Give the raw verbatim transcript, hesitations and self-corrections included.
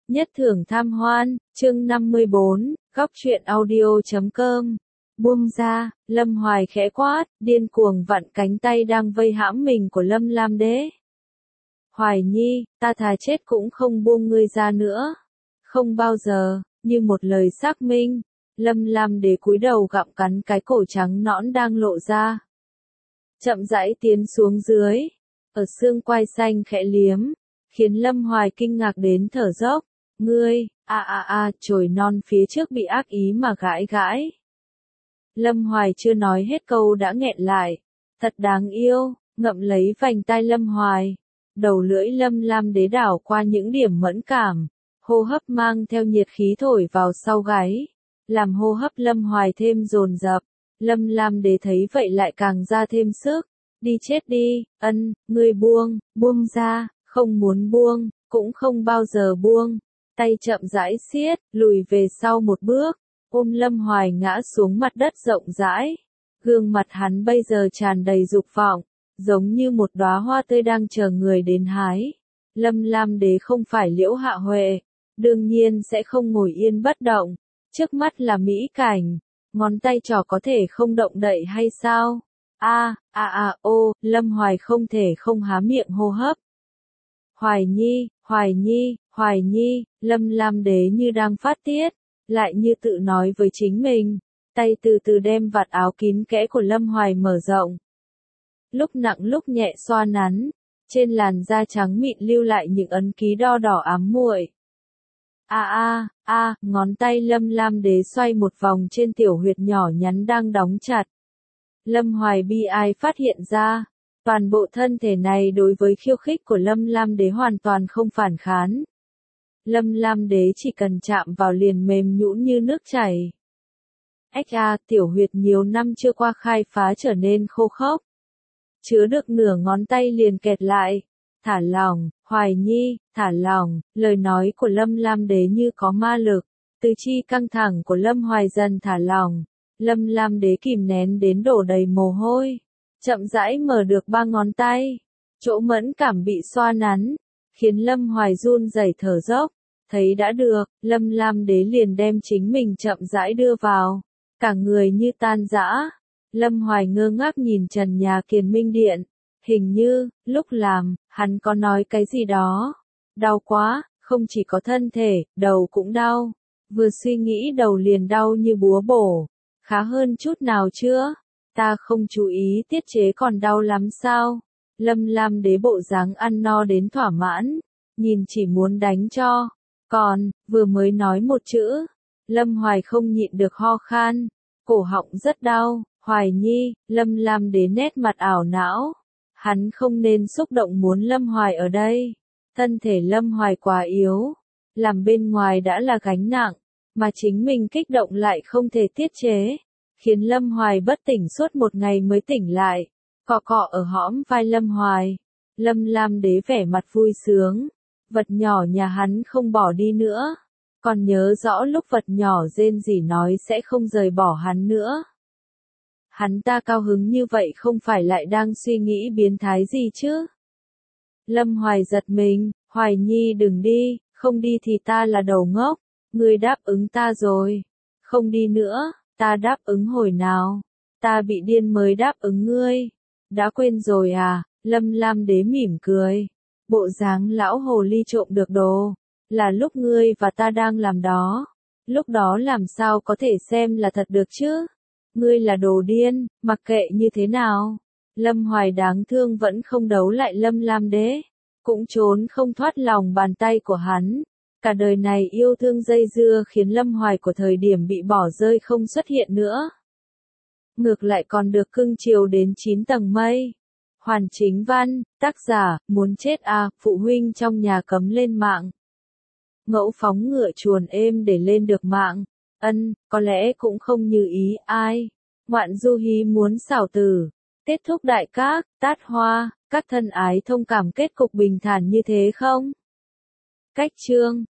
Nhất thưởng tham hoan, chương năm mươi bốn, góc truyện audio chấm com. Buông ra, Lâm Hoài khẽ quát, điên cuồng vặn cánh tay đang vây hãm mình của Lâm Lam Đế. Hoài Nhi, ta thà chết cũng không buông ngươi ra nữa. Không bao giờ, như một lời xác minh, Lâm Lam Đế cúi đầu gặm cắn cái cổ trắng nõn đang lộ ra. Chậm rãi tiến xuống dưới, ở xương quai xanh khẽ liếm, khiến Lâm Hoài kinh ngạc đến thở dốc. Ngươi, a a a, chồi non phía trước bị ác ý mà gãi gãi. Lâm Hoài chưa nói hết câu đã nghẹn lại. Thật đáng yêu, ngậm lấy vành tai Lâm Hoài. Đầu lưỡi Lâm Lam Đế đảo qua những điểm mẫn cảm. Hô hấp mang theo nhiệt khí thổi vào sau gáy. Làm hô hấp Lâm Hoài thêm dồn dập. Lâm Lam Đế thấy vậy lại càng ra thêm sức. Đi chết đi, ân, ngươi buông, buông ra, không muốn buông, cũng không bao giờ buông. Tay chậm rãi siết, lùi về sau một bước, ôm Lâm Hoài ngã xuống mặt đất rộng rãi. Gương mặt hắn bây giờ tràn đầy dục vọng, giống như một đóa hoa tươi đang chờ người đến hái. Lâm Lam Đế không phải Liễu Hạ Huệ, đương nhiên sẽ không ngồi yên bất động. Trước mắt là mỹ cảnh, ngón tay trỏ có thể không động đậy hay sao? A, a a ô, Lâm Hoài không thể không há miệng hô hấp. Hoài Nhi, Hoài Nhi, Hoài Nhi, Lâm Lam Đế như đang phát tiết, lại như tự nói với chính mình, tay từ từ đem vạt áo kín kẽ của Lâm Hoài mở rộng. Lúc nặng lúc nhẹ xoa nắn, trên làn da trắng mịn lưu lại những ấn ký đo đỏ ám muội. A a, a, ngón tay Lâm Lam Đế xoay một vòng trên tiểu huyệt nhỏ nhắn đang đóng chặt. Lâm Hoài bi ai phát hiện ra, toàn bộ thân thể này đối với khiêu khích của Lâm Lam Đế hoàn toàn không phản kháng. Lâm Lam Đế chỉ cần chạm vào liền mềm nhũn như nước chảy. Ếch a, tiểu huyệt nhiều năm chưa qua khai phá trở nên khô khốc. Chứa được nửa ngón tay liền kẹt lại. Thả lỏng, Hoài Nhi, thả lỏng, lời nói của Lâm Lam Đế như có ma lực. Tứ chi căng thẳng của Lâm Hoài dần thả lỏng. Lâm Lam Đế kìm nén đến đổ đầy mồ hôi. Chậm rãi mở được ba ngón tay. Chỗ mẫn cảm bị xoa nắn, khiến Lâm Hoài run rẩy thở dốc. Thấy đã được, Lâm Lam Đế liền đem chính mình chậm rãi đưa vào. Cả người như tan rã. Lâm Hoài ngơ ngác nhìn trần nhà Kiền Minh Điện. Hình như, lúc làm, hắn có nói cái gì đó. Đau quá, không chỉ có thân thể, đầu cũng đau. Vừa suy nghĩ đầu liền đau như búa bổ. Khá hơn chút nào chưa? Ta không chú ý tiết chế còn đau lắm sao? Lâm Lam Đế bộ dáng ăn no đến thỏa mãn. Nhìn chỉ muốn đánh cho. Còn, vừa mới nói một chữ. Lâm Hoài không nhịn được ho khan. Cổ họng rất đau. Hoài Nhi, Lâm Lam Đế nét mặt ảo não. Hắn không nên xúc động muốn Lâm Hoài ở đây. Thân thể Lâm Hoài quá yếu. Làm bên ngoài đã là gánh nặng. Mà chính mình kích động lại không thể tiết chế. Khiến Lâm Hoài bất tỉnh suốt một ngày mới tỉnh lại. Cọ cọ ở hõm vai Lâm Hoài. Lâm Lam Đế vẻ mặt vui sướng. Vật nhỏ nhà hắn không bỏ đi nữa. Còn nhớ rõ lúc vật nhỏ rên rỉ nói sẽ không rời bỏ hắn nữa. Hắn ta cao hứng như vậy không phải lại đang suy nghĩ biến thái gì chứ? Lâm Hoài giật mình, Hoài Nhi đừng đi, không đi thì ta là đầu ngốc. Ngươi đáp ứng ta rồi. Không đi nữa, ta đáp ứng hồi nào? Ta bị điên mới đáp ứng ngươi. Đã quên rồi à? Lâm Lam Đế mỉm cười. Bộ dáng lão hồ ly trộm được đồ. Là lúc ngươi và ta đang làm đó. Lúc đó làm sao có thể xem là thật được chứ? Ngươi là đồ điên, mặc kệ như thế nào. Lâm Hoài đáng thương vẫn không đấu lại Lâm Lam Đế. Cũng trốn không thoát lòng bàn tay của hắn. Cả đời này yêu thương dây dưa khiến Lâm Hoài của thời điểm bị bỏ rơi không xuất hiện nữa. Ngược lại còn được cưng chiều đến chín tầng mây. Hoàn Chính Văn, tác giả, muốn chết à, phụ huynh trong nhà cấm lên mạng. Ngẫu phóng ngựa chuồn êm để lên được mạng. Ân, có lẽ cũng không như ý ai. Ngoạn du hí muốn xảo tử. Kết thúc đại các, tát hoa, các thân ái thông cảm kết cục bình thản như thế không? Cách chương